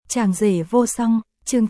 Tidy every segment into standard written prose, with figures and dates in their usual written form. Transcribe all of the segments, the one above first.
Chàng rể vô song, chương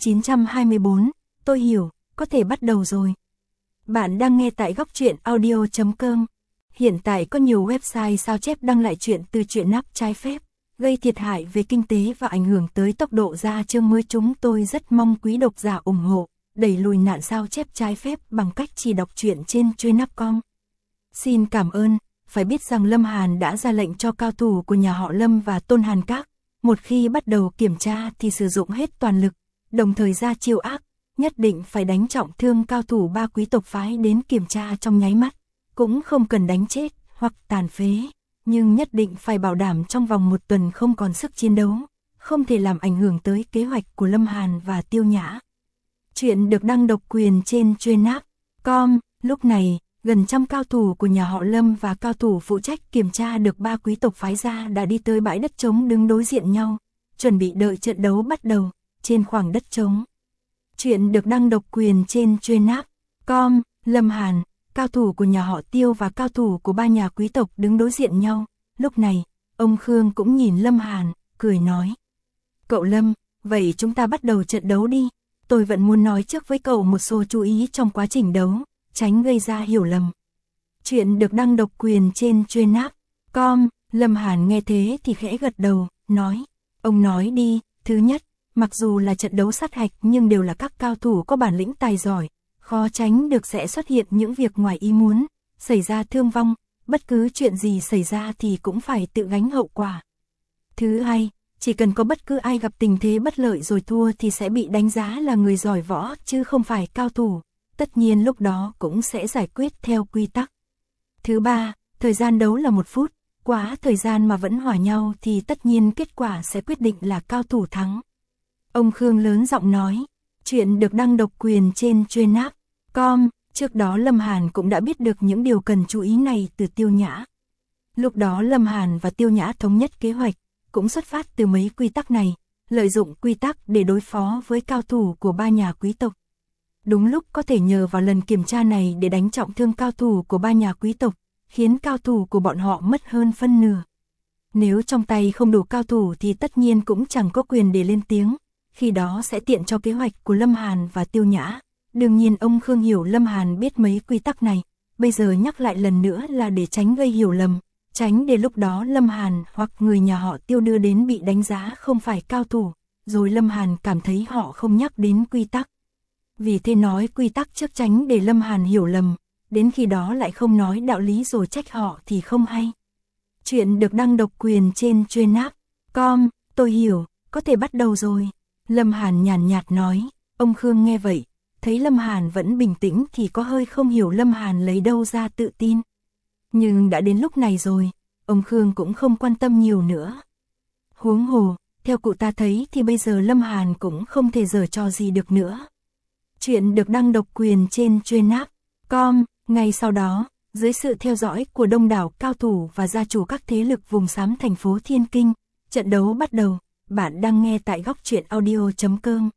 924, tôi hiểu, có thể bắt đầu rồi. Bạn đang nghe tại góc truyện audio.com. Hiện tại có nhiều website sao chép đăng lại chuyện từ truyện nắp trái phép, gây thiệt hại về kinh tế và ảnh hưởng tới tốc độ ra chương mới. Chúng tôi rất mong quý độc giả ủng hộ, đẩy lùi nạn sao chép trái phép bằng cách chỉ đọc truyện trên Truenap.com. Xin cảm ơn. Phải biết rằng Lâm Hàn đã ra lệnh cho cao thủ của nhà họ Lâm và Tôn Hàn Các, một khi bắt đầu kiểm tra thì sử dụng hết toàn lực, đồng thời ra chiêu ác, nhất định phải đánh trọng thương cao thủ ba quý tộc phái đến kiểm tra trong nháy mắt, cũng không cần đánh chết hoặc tàn phế, nhưng nhất định phải bảo đảm trong vòng 1 tuần không còn sức chiến đấu, không thể làm ảnh hưởng tới kế hoạch của Lâm Hàn và Tiêu Nhã. Chuyện được đăng độc quyền trên Truenap.com. Lúc này, gần trăm cao thủ của nhà họ Lâm và cao thủ phụ trách kiểm tra được ba quý tộc phái ra đã đi tới bãi đất trống đứng đối diện nhau, chuẩn bị đợi trận đấu bắt đầu, trên khoảng đất trống. Chuyện được đăng độc quyền trên Truenap.com. Lâm Hàn, cao thủ của nhà họ Tiêu và cao thủ của ba nhà quý tộc đứng đối diện nhau. Lúc này, ông Khương cũng nhìn Lâm Hàn, cười nói: "Cậu Lâm, vậy chúng ta bắt đầu trận đấu đi. Tôi vẫn muốn nói trước với cậu một số chú ý trong quá trình đấu, tránh gây ra hiểu lầm." Chuyện được đăng độc quyền trên Truenap.com. Lâm Hàn nghe thế thì khẽ gật đầu, nói: "Ông nói đi." Thứ nhất, mặc dù là trận đấu sát hạch nhưng đều là các cao thủ có bản lĩnh tài giỏi, khó tránh được sẽ xuất hiện những việc ngoài ý muốn, xảy ra thương vong, bất cứ chuyện gì xảy ra thì cũng phải tự gánh hậu quả. Thứ hai, chỉ cần có bất cứ ai gặp tình thế bất lợi rồi thua thì sẽ bị đánh giá là người giỏi võ chứ không phải cao thủ, tất nhiên lúc đó cũng sẽ giải quyết theo quy tắc. Thứ ba, thời gian đấu là 1 phút, quá thời gian mà vẫn hòa nhau thì tất nhiên kết quả sẽ quyết định là cao thủ thắng. Ông Khương lớn giọng nói. Chuyện được đăng độc quyền trên Truenap.com. Trước đó Lâm Hàn cũng đã biết được những điều cần chú ý này từ Tiêu Nhã. Lúc đó Lâm Hàn và Tiêu Nhã thống nhất kế hoạch, cũng xuất phát từ mấy quy tắc này, lợi dụng quy tắc để đối phó với cao thủ của ba nhà quý tộc. Đúng lúc có thể nhờ vào lần kiểm tra này để đánh trọng thương cao thủ của ba nhà quý tộc, khiến cao thủ của bọn họ mất hơn phân nửa. Nếu trong tay không đủ cao thủ thì tất nhiên cũng chẳng có quyền để lên tiếng, khi đó sẽ tiện cho kế hoạch của Lâm Hàn và Tiêu Nhã. Đương nhiên ông Khương hiểu Lâm Hàn biết mấy quy tắc này, bây giờ nhắc lại lần nữa là để tránh gây hiểu lầm, tránh để lúc đó Lâm Hàn hoặc người nhà họ Tiêu đưa đến bị đánh giá không phải cao thủ, rồi Lâm Hàn cảm thấy họ không nhắc đến quy tắc. Vì thế nói quy tắc trước tránh để Lâm Hàn hiểu lầm, đến khi đó lại không nói đạo lý rồi trách họ thì không hay. Chuyện được đăng độc quyền trên Truenap.com. Tôi hiểu, có thể bắt đầu rồi. Lâm Hàn nhàn nhạt nói. Ông Khương nghe vậy, thấy Lâm Hàn vẫn bình tĩnh thì có hơi không hiểu Lâm Hàn lấy đâu ra tự tin. Nhưng đã đến lúc này rồi, ông Khương cũng không quan tâm nhiều nữa. Huống hồ, theo cụ ta thấy thì bây giờ Lâm Hàn cũng không thể giở trò gì được nữa. Chuyện được đăng độc quyền trên Truenap.com. Ngay sau đó, dưới sự theo dõi của đông đảo cao thủ và gia chủ các thế lực vùng xám thành phố Thiên Kinh, trận đấu bắt đầu. Bạn đang nghe tại góc truyện audio.com.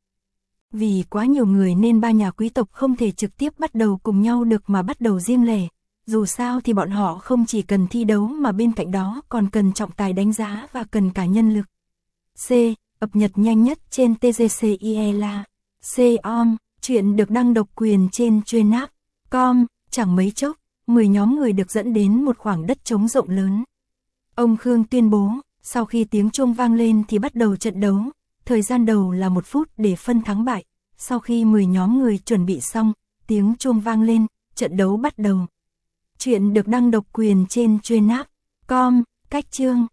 Vì quá nhiều người nên ba nhà quý tộc không thể trực tiếp bắt đầu cùng nhau được mà bắt đầu riêng lẻ. Dù sao thì bọn họ không chỉ cần thi đấu mà bên cạnh đó còn cần trọng tài đánh giá và cần cả nhân lực. C. Cập nhật nhanh nhất trên TGCIE là C.om. Chuyện được đăng độc quyền trên Truenap.com. Chẳng mấy chốc, 10 nhóm người được dẫn đến một khoảng đất trống rộng lớn. Ông Khương tuyên bố, sau khi tiếng chuông vang lên thì bắt đầu trận đấu, thời gian đầu là 1 phút để phân thắng bại. Sau khi 10 nhóm người chuẩn bị xong, tiếng chuông vang lên, trận đấu bắt đầu. Chuyện được đăng độc quyền trên Truenap.com. Cách chương.